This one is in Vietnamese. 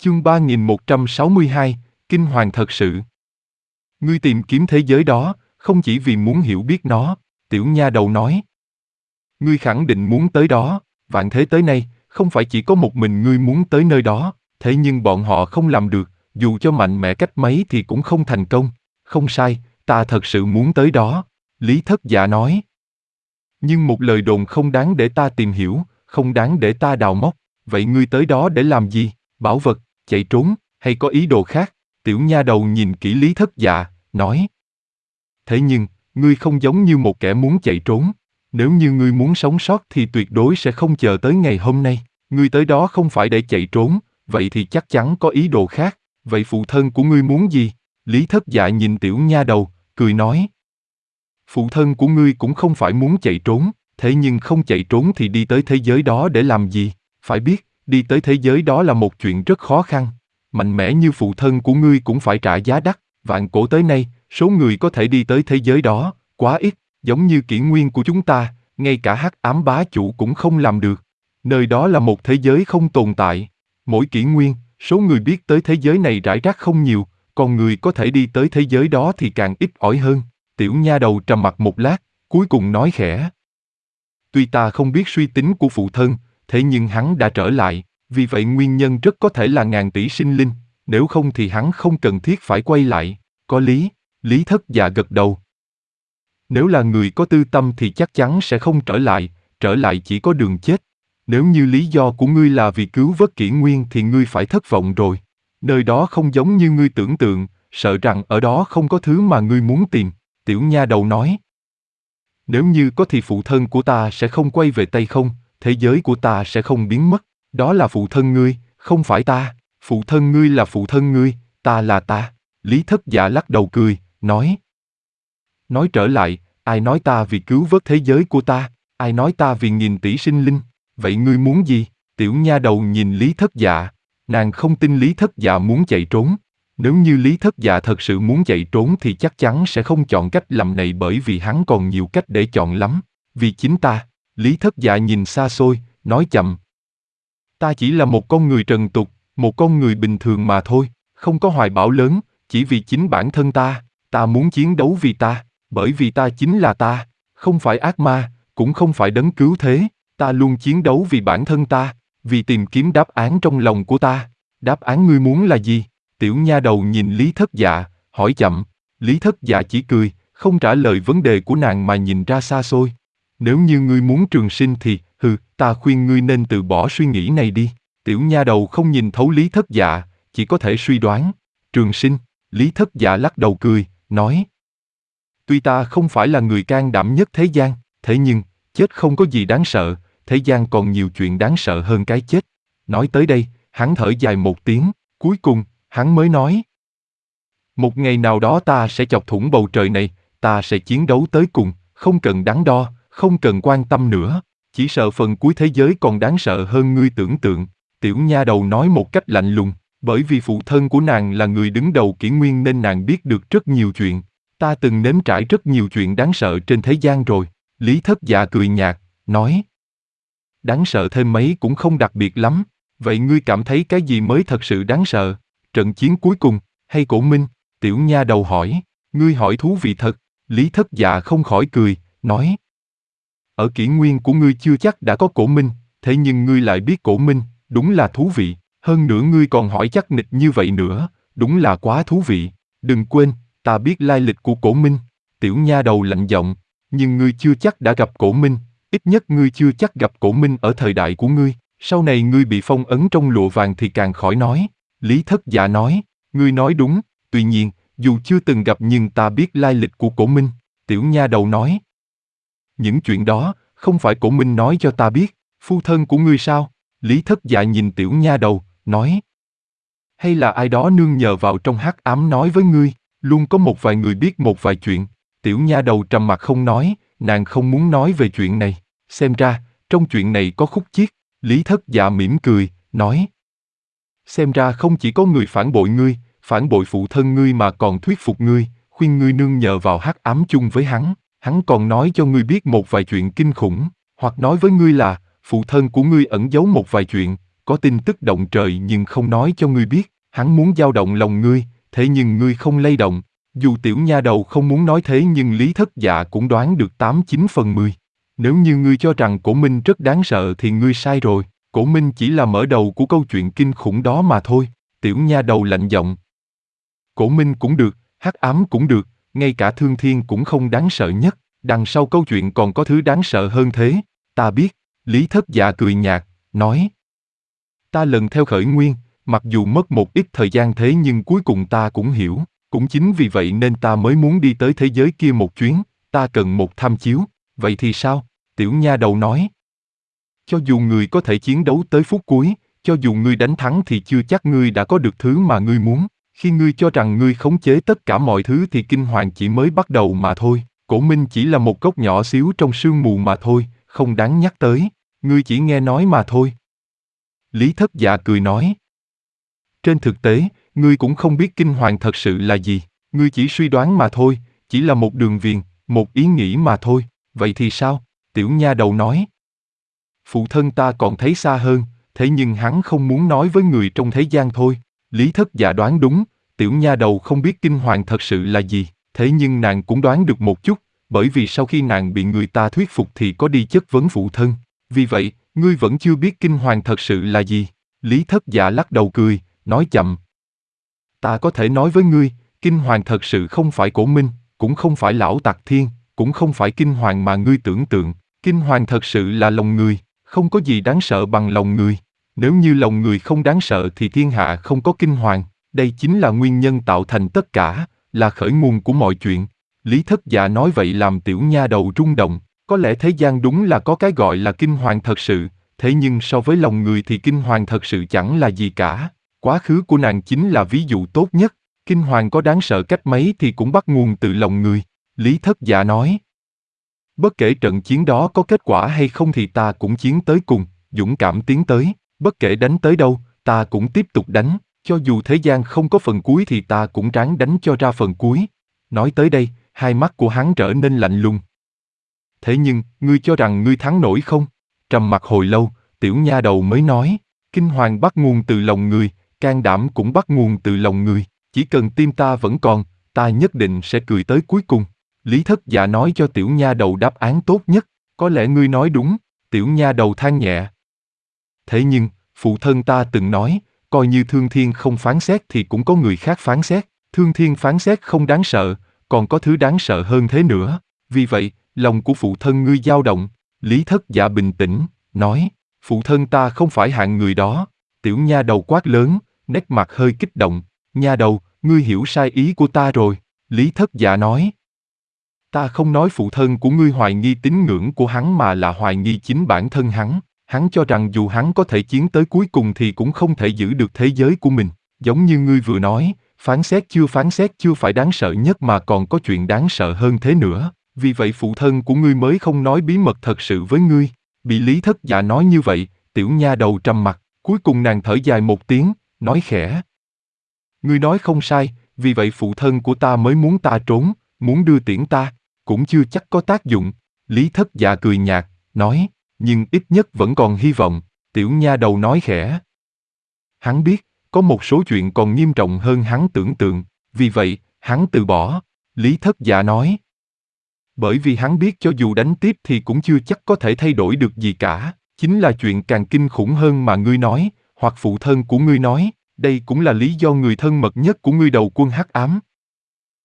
Chương 3162, Kinh hoàng thật sự. Ngươi tìm kiếm thế giới đó, không chỉ vì muốn hiểu biết nó, tiểu nha đầu nói. Ngươi khẳng định muốn tới đó, vạn thế tới nay, không phải chỉ có một mình ngươi muốn tới nơi đó, thế nhưng bọn họ không làm được, dù cho mạnh mẽ cách mấy thì cũng không thành công. Không sai, ta thật sự muốn tới đó, Lý Thất Dạ nói. Nhưng một lời đồn không đáng để ta tìm hiểu, không đáng để ta đào móc, vậy ngươi tới đó để làm gì? Bảo vật, chạy trốn, hay có ý đồ khác? Tiểu nha đầu nhìn kỹ Lý Thất Dạ, nói. Thế nhưng, ngươi không giống như một kẻ muốn chạy trốn. Nếu như ngươi muốn sống sót thì tuyệt đối sẽ không chờ tới ngày hôm nay. Ngươi tới đó không phải để chạy trốn, vậy thì chắc chắn có ý đồ khác. Vậy phụ thân của ngươi muốn gì? Lý Thất Dạ nhìn tiểu nha đầu, cười nói. Phụ thân của ngươi cũng không phải muốn chạy trốn, thế nhưng không chạy trốn thì đi tới thế giới đó để làm gì? Phải biết, đi tới thế giới đó là một chuyện rất khó khăn. Mạnh mẽ như phụ thân của ngươi cũng phải trả giá đắt. Vạn cổ tới nay, số người có thể đi tới thế giới đó, quá ít, giống như kỷ nguyên của chúng ta, ngay cả Hắc Ám bá chủ cũng không làm được. Nơi đó là một thế giới không tồn tại. Mỗi kỷ nguyên, số người biết tới thế giới này rải rác không nhiều, còn người có thể đi tới thế giới đó thì càng ít ỏi hơn. Tiểu nha đầu trầm mặc một lát, cuối cùng nói khẽ. Tuy ta không biết suy tính của phụ thân, thế nhưng hắn đã trở lại, vì vậy nguyên nhân rất có thể là ngàn tỷ sinh linh, nếu không thì hắn không cần thiết phải quay lại. Có lý, Lý Thất Dạ gật đầu. Nếu là người có tư tâm thì chắc chắn sẽ không trở lại chỉ có đường chết. Nếu như lý do của ngươi là vì cứu vớt kỷ nguyên thì ngươi phải thất vọng rồi. Nơi đó không giống như ngươi tưởng tượng, sợ rằng ở đó không có thứ mà ngươi muốn tìm. Tiểu nha đầu nói. Nếu như có thì phụ thân của ta sẽ không quay về Tây Không, thế giới của ta sẽ không biến mất. Đó là phụ thân ngươi, không phải ta. Phụ thân ngươi là phụ thân ngươi, ta là ta. Lý Thất Dạ lắc đầu cười, nói. Nói trở lại, ai nói ta vì cứu vớt thế giới của ta, ai nói ta vì nghìn tỷ sinh linh, vậy ngươi muốn gì? Tiểu nha đầu nhìn Lý Thất Dạ, nàng không tin Lý Thất Dạ muốn chạy trốn. Nếu như Lý Thất Dạ thật sự muốn chạy trốn thì chắc chắn sẽ không chọn cách làm này bởi vì hắn còn nhiều cách để chọn lắm. Vì chính ta, Lý Thất Dạ nhìn xa xôi, nói chậm. Ta chỉ là một con người trần tục, một con người bình thường mà thôi, không có hoài bão lớn, chỉ vì chính bản thân ta muốn chiến đấu vì ta, bởi vì ta chính là ta, không phải ác ma, cũng không phải đấng cứu thế, ta luôn chiến đấu vì bản thân ta, vì tìm kiếm đáp án trong lòng của ta. Đáp án ngươi muốn là gì? Tiểu nha đầu nhìn Lý Thất Dạ, hỏi chậm. Lý Thất Dạ chỉ cười, không trả lời vấn đề của nàng mà nhìn ra xa xôi. Nếu như ngươi muốn trường sinh thì, ta khuyên ngươi nên từ bỏ suy nghĩ này đi. Tiểu nha đầu không nhìn thấu Lý Thất Dạ, chỉ có thể suy đoán. Trường sinh, Lý Thất Dạ lắc đầu cười, nói. Tuy ta không phải là người can đảm nhất thế gian, thế nhưng, chết không có gì đáng sợ, thế gian còn nhiều chuyện đáng sợ hơn cái chết. Nói tới đây, hắn thở dài một tiếng, cuối cùng, hắn mới nói. Một ngày nào đó ta sẽ chọc thủng bầu trời này, ta sẽ chiến đấu tới cùng, không cần đắn đo, không cần quan tâm nữa, chỉ sợ phần cuối thế giới còn đáng sợ hơn ngươi tưởng tượng. Tiểu nha đầu nói một cách lạnh lùng, bởi vì phụ thân của nàng là người đứng đầu kỷ nguyên nên nàng biết được rất nhiều chuyện. Ta từng nếm trải rất nhiều chuyện đáng sợ trên thế gian rồi. Lý Thất Dạ cười nhạt, nói. Đáng sợ thêm mấy cũng không đặc biệt lắm, vậy ngươi cảm thấy cái gì mới thật sự đáng sợ? Trận chiến cuối cùng, hay Cổ Minh? Tiểu nha đầu hỏi, ngươi hỏi thú vị thật. Lý Thất Dạ không khỏi cười, nói. Ở kỷ nguyên của ngươi chưa chắc đã có Cổ Minh, thế nhưng ngươi lại biết Cổ Minh, đúng là thú vị. Hơn nữa ngươi còn hỏi chắc nịch như vậy nữa, đúng là quá thú vị. Đừng quên, ta biết lai lịch của Cổ Minh. Tiểu nha đầu lạnh giọng, nhưng ngươi chưa chắc đã gặp Cổ Minh, ít nhất ngươi chưa chắc gặp Cổ Minh ở thời đại của ngươi, sau này ngươi bị phong ấn trong lụa vàng thì càng khỏi nói. Lý Thất Dạ nói, ngươi nói đúng, tuy nhiên, dù chưa từng gặp nhưng ta biết lai lịch của Cổ Minh. Tiểu nha đầu nói. Những chuyện đó, không phải Cổ Minh nói cho ta biết, phu thân của ngươi sao? Lý Thất Dạ nhìn tiểu nha đầu, nói. Hay là ai đó nương nhờ vào trong hắc ám nói với ngươi, luôn có một vài người biết một vài chuyện. Tiểu nha đầu trầm mặc không nói, nàng không muốn nói về chuyện này. Xem ra, trong chuyện này có khúc chiết. Lý Thất Dạ mỉm cười, nói. Xem ra không chỉ có người phản bội ngươi, phản bội phụ thân ngươi mà còn thuyết phục ngươi, khuyên ngươi nương nhờ vào hắc ám chung với hắn. Hắn còn nói cho ngươi biết một vài chuyện kinh khủng, hoặc nói với ngươi là, phụ thân của ngươi ẩn giấu một vài chuyện, có tin tức động trời nhưng không nói cho ngươi biết, hắn muốn dao động lòng ngươi, thế nhưng ngươi không lay động. Dù tiểu nha đầu không muốn nói thế nhưng Lý Thất Dạ cũng đoán được 89/10. Nếu như ngươi cho rằng Cổ Minh rất đáng sợ thì ngươi sai rồi, Cổ Minh chỉ là mở đầu của câu chuyện kinh khủng đó mà thôi. Tiểu nha đầu lạnh giọng. Cổ Minh cũng được, hắc ám cũng được, ngay cả Thương Thiên cũng không đáng sợ nhất, đằng sau câu chuyện còn có thứ đáng sợ hơn thế. Ta biết, Lý Thất Dạ cười nhạt, nói. Ta lần theo khởi nguyên, mặc dù mất một ít thời gian thế nhưng cuối cùng ta cũng hiểu, cũng chính vì vậy nên ta mới muốn đi tới thế giới kia một chuyến, ta cần một tham chiếu, vậy thì sao? Tiểu nha đầu nói. Cho dù người có thể chiến đấu tới phút cuối, cho dù ngươi đánh thắng thì chưa chắc ngươi đã có được thứ mà ngươi muốn. Khi ngươi cho rằng ngươi khống chế tất cả mọi thứ thì kinh hoàng chỉ mới bắt đầu mà thôi. Cổ Minh chỉ là một góc nhỏ xíu trong sương mù mà thôi, không đáng nhắc tới. Ngươi chỉ nghe nói mà thôi. Lý Thất Dạ cười nói. Trên thực tế, ngươi cũng không biết kinh hoàng thật sự là gì. Ngươi chỉ suy đoán mà thôi, chỉ là một đường viền, một ý nghĩ mà thôi. Vậy thì sao? Tiểu nha đầu nói. Phụ thân ta còn thấy xa hơn, thế nhưng hắn không muốn nói với người trong thế gian thôi. Lý Thất Dạ đoán đúng, tiểu nha đầu không biết kinh hoàng thật sự là gì, thế nhưng nàng cũng đoán được một chút, bởi vì sau khi nàng bị người ta thuyết phục thì có đi chất vấn phụ thân. Vì vậy, ngươi vẫn chưa biết kinh hoàng thật sự là gì. Lý Thất Dạ lắc đầu cười, nói chậm. Ta có thể nói với ngươi, kinh hoàng thật sự không phải Cổ Minh, cũng không phải Lão Tặc Thiên, cũng không phải kinh hoàng mà ngươi tưởng tượng. Kinh hoàng thật sự là lòng người, không có gì đáng sợ bằng lòng người. Nếu như lòng người không đáng sợ thì thiên hạ không có kinh hoàng. Đây chính là nguyên nhân tạo thành tất cả, là khởi nguồn của mọi chuyện. Lý Thất Dạ nói vậy làm tiểu nha đầu rung động. Có lẽ thế gian đúng là có cái gọi là kinh hoàng thật sự, thế nhưng so với lòng người thì kinh hoàng thật sự chẳng là gì cả. Quá khứ của nàng chính là ví dụ tốt nhất. Kinh hoàng có đáng sợ cách mấy thì cũng bắt nguồn từ lòng người. Lý Thất Dạ nói. Bất kể trận chiến đó có kết quả hay không thì ta cũng chiến tới cùng, dũng cảm tiến tới. Bất kể đánh tới đâu, ta cũng tiếp tục đánh. Cho dù thế gian không có phần cuối thì ta cũng ráng đánh cho ra phần cuối. Nói tới đây, hai mắt của hắn trở nên lạnh lùng. Thế nhưng, ngươi cho rằng ngươi thắng nổi không? Trầm mặc hồi lâu, tiểu nha đầu mới nói, kinh hoàng bắt nguồn từ lòng người, can đảm cũng bắt nguồn từ lòng người. Chỉ cần tim ta vẫn còn, ta nhất định sẽ cười tới cuối cùng. Lý Thất Dạ nói cho tiểu nha đầu đáp án tốt nhất. Có lẽ ngươi nói đúng, tiểu nha đầu than nhẹ. Thế nhưng, phụ thân ta từng nói, coi như Thương Thiên không phán xét thì cũng có người khác phán xét. Thương Thiên phán xét không đáng sợ, còn có thứ đáng sợ hơn thế nữa. Vì vậy, lòng của phụ thân ngươi dao động. Lý Thất Dạ bình tĩnh, nói, phụ thân ta không phải hạng người đó. Tiểu nha đầu quát lớn, nét mặt hơi kích động. Nha đầu, ngươi hiểu sai ý của ta rồi. Lý Thất Dạ nói. Ta không nói phụ thân của ngươi hoài nghi tín ngưỡng của hắn mà là hoài nghi chính bản thân hắn. Hắn cho rằng dù hắn có thể chiến tới cuối cùng thì cũng không thể giữ được thế giới của mình. Giống như ngươi vừa nói, phán xét chưa phải đáng sợ nhất mà còn có chuyện đáng sợ hơn thế nữa. Vì vậy phụ thân của ngươi mới không nói bí mật thật sự với ngươi. Bị Lý Thất Dạ nói như vậy, tiểu nha đầu trầm mặt, cuối cùng nàng thở dài một tiếng, nói khẽ. Ngươi nói không sai, vì vậy phụ thân của ta mới muốn ta trốn, muốn đưa tiễn ta, cũng chưa chắc có tác dụng. Lý Thất Dạ cười nhạt, nói, nhưng ít nhất vẫn còn hy vọng, tiểu nha đầu nói khẽ. Hắn biết, có một số chuyện còn nghiêm trọng hơn hắn tưởng tượng, vì vậy, hắn từ bỏ. Lý Thất Dạ nói. Bởi vì hắn biết cho dù đánh tiếp thì cũng chưa chắc có thể thay đổi được gì cả, chính là chuyện càng kinh khủng hơn mà ngươi nói, hoặc phụ thân của ngươi nói, đây cũng là lý do người thân mật nhất của ngươi đầu quân hắc ám,